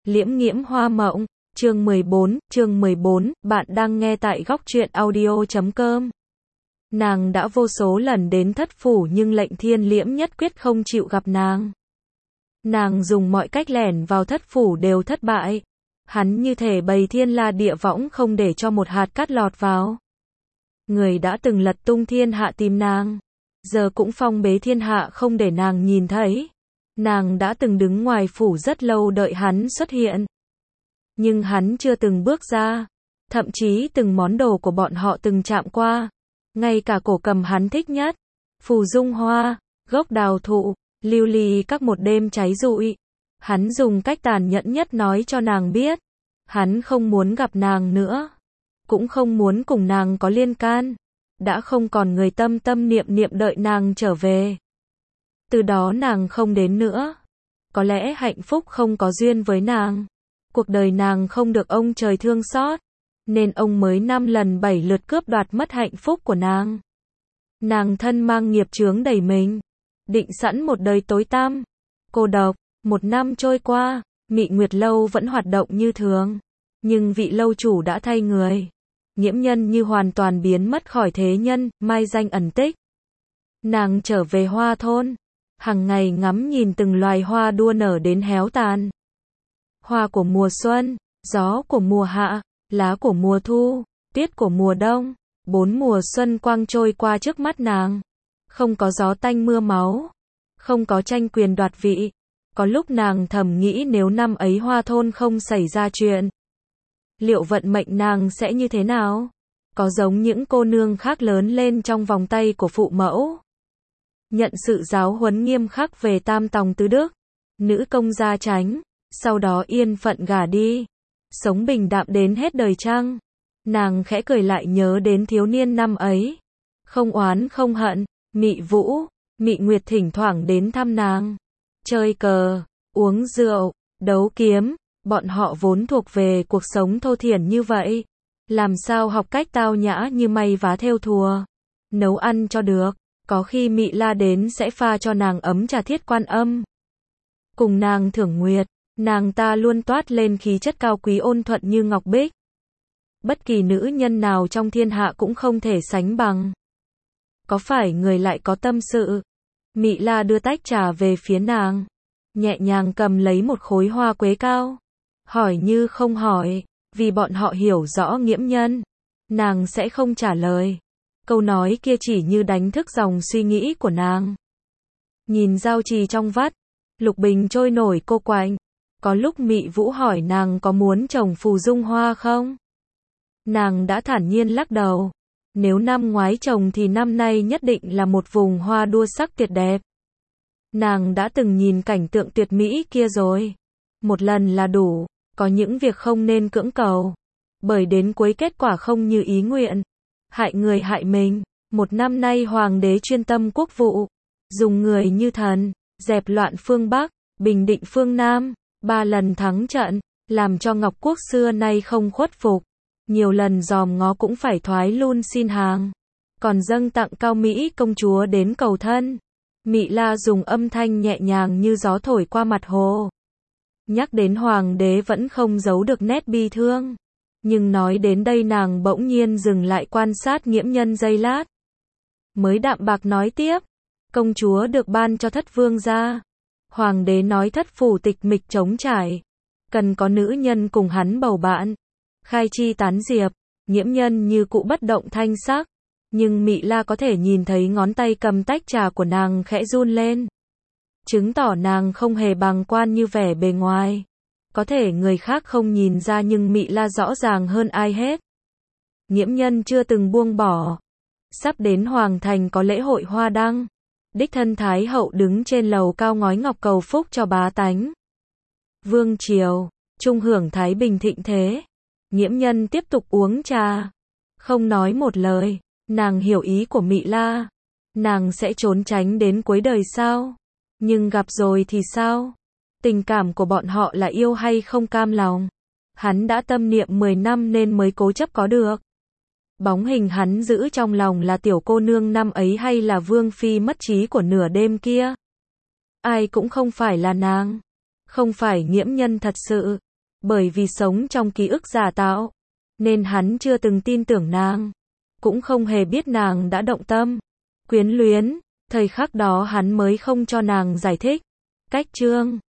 Liễm nghiễm hoa mộng, chương 14, bạn đang nghe tại góc truyện audio.com. Nàng đã vô số lần đến thất phủ nhưng lệnh Thiên Liễm nhất quyết không chịu gặp nàng. Nàng dùng mọi cách lẻn vào thất phủ đều thất bại. Hắn như thể bầy thiên la địa võng không để cho một hạt cát lọt vào. Người đã từng lật tung thiên hạ tìm nàng, giờ cũng phong bế thiên hạ không để nàng nhìn thấy. Nàng đã từng đứng ngoài phủ rất lâu đợi hắn xuất hiện. Nhưng hắn chưa từng bước ra. Thậm chí từng món đồ của bọn họ từng chạm qua. Ngay cả cổ cầm hắn thích nhất. Phù dung hoa, gốc đào thụ, lưu ly các một đêm cháy rụi. Hắn dùng cách tàn nhẫn nhất nói cho nàng biết. Hắn không muốn gặp nàng nữa. Cũng không muốn cùng nàng có liên can. Đã không còn người tâm tâm niệm niệm đợi nàng trở về. Từ đó nàng không đến nữa. Có lẽ hạnh phúc không có duyên với nàng. Cuộc đời nàng không được ông trời thương xót. Nên ông mới 5 lần 7 lượt cướp đoạt mất hạnh phúc của nàng. Nàng thân mang nghiệp chướng đầy mình. Định sẵn một đời tối tăm. Cô độc. 1 năm trôi qua. Mị Nguyệt Lâu vẫn hoạt động như thường. Nhưng vị lâu chủ đã thay người. Nghiễm Nhân như hoàn toàn biến mất khỏi thế nhân, mai danh ẩn tích. Nàng trở về Hoa thôn. Hằng ngày ngắm nhìn từng loài hoa đua nở đến héo tàn. Hoa của mùa xuân, gió của mùa hạ, lá của mùa thu, tuyết của mùa đông. 4 mùa xuân quang trôi qua trước mắt nàng. Không có gió tanh mưa máu. Không có tranh quyền đoạt vị. Có lúc nàng thầm nghĩ nếu năm ấy Hoa thôn không xảy ra chuyện. Liệu vận mệnh nàng sẽ như thế nào? Có giống những cô nương khác lớn lên trong vòng tay của phụ mẫu. Nhận sự giáo huấn nghiêm khắc về tam tòng tứ đức. Nữ công gia tránh. Sau đó yên phận gả đi. Sống bình đạm đến hết đời chăng? Nàng khẽ cười lại nhớ đến thiếu niên năm ấy. Không oán không hận. Mị Vũ, Mị Nguyệt thỉnh thoảng đến thăm nàng. Chơi cờ, uống rượu, đấu kiếm. Bọn họ vốn thuộc về cuộc sống thô thiển như vậy. Làm sao học cách tao nhã như may vá thêu thùa. Nấu ăn cho được. Có khi Mị La đến sẽ pha cho nàng ấm trà Thiết Quan Âm. Cùng nàng thưởng nguyệt. Nàng ta luôn toát lên khí chất cao quý ôn thuận như ngọc bích. Bất kỳ nữ nhân nào trong thiên hạ cũng không thể sánh bằng. Có phải người lại có tâm sự? Mị La đưa tách trà về phía nàng. Nhẹ nhàng cầm lấy một khối hoa quế cao. Hỏi như không hỏi. Vì bọn họ hiểu rõ Nghiễm Nhân. Nàng sẽ không trả lời. Câu nói kia chỉ như đánh thức dòng suy nghĩ của nàng. Nhìn giao trì trong vắt. Lục bình trôi nổi cô quạnh. Có lúc Mị Vũ hỏi nàng có muốn trồng phù dung hoa không? Nàng đã thản nhiên lắc đầu. Nếu năm ngoái trồng thì năm nay nhất định là một vùng hoa đua sắc tuyệt đẹp. Nàng đã từng nhìn cảnh tượng tuyệt mỹ kia rồi. Một lần là đủ. Có những việc không nên cưỡng cầu. Bởi đến cuối kết quả không như ý nguyện. Hại người hại mình. 1 năm nay hoàng đế chuyên tâm quốc vụ. Dùng người như thần. Dẹp loạn phương Bắc. Bình định phương Nam. 3 lần thắng trận. Làm cho Ngọc Quốc xưa nay không khuất phục. Nhiều lần dòm ngó cũng phải thoái lui xin hàng. Còn dâng tặng Cao Mỹ công chúa đến cầu thân. Mị La dùng âm thanh nhẹ nhàng như gió thổi qua mặt hồ. Nhắc đến hoàng đế vẫn không giấu được nét bi thương. Nhưng nói đến đây nàng bỗng nhiên dừng lại quan sát Nghiễm Nhân giây lát. Mới đạm bạc nói tiếp. Công chúa được ban cho thất vương gia. Hoàng đế nói thất phủ tịch mịch trống trải. Cần có nữ nhân cùng hắn bầu bạn. Khai chi tán diệp. Nghiễm Nhân như cụ bất động thanh sắc. Nhưng Mị La có thể nhìn thấy ngón tay cầm tách trà của nàng khẽ run lên. Chứng tỏ nàng không hề bàng quan như vẻ bề ngoài. Có thể người khác không nhìn ra nhưng Mị La rõ ràng hơn ai hết. Nghiễm Nhân chưa từng buông bỏ. Sắp đến Hoàng Thành có lễ hội hoa đăng. Đích thân Thái hậu đứng trên lầu cao ngói ngọc cầu phúc cho bá tánh. Vương triều, trung hưởng thái bình thịnh thế. Nghiễm Nhân tiếp tục uống trà. Không nói một lời. Nàng hiểu ý của Mị La. Nàng sẽ trốn tránh đến cuối đời sao? Nhưng gặp rồi thì sao? Tình cảm của bọn họ là yêu hay không cam lòng? Hắn đã tâm niệm 10 năm nên mới cố chấp có được. Bóng hình hắn giữ trong lòng là tiểu cô nương năm ấy hay là vương phi mất trí của nửa đêm kia? Ai cũng không phải là nàng. Không phải Nghiễm Nhân thật sự. Bởi vì sống trong ký ức giả tạo, nên hắn chưa từng tin tưởng nàng, cũng không hề biết nàng đã động tâm, quyến luyến, thời khắc đó hắn mới không cho nàng giải thích. Cách chương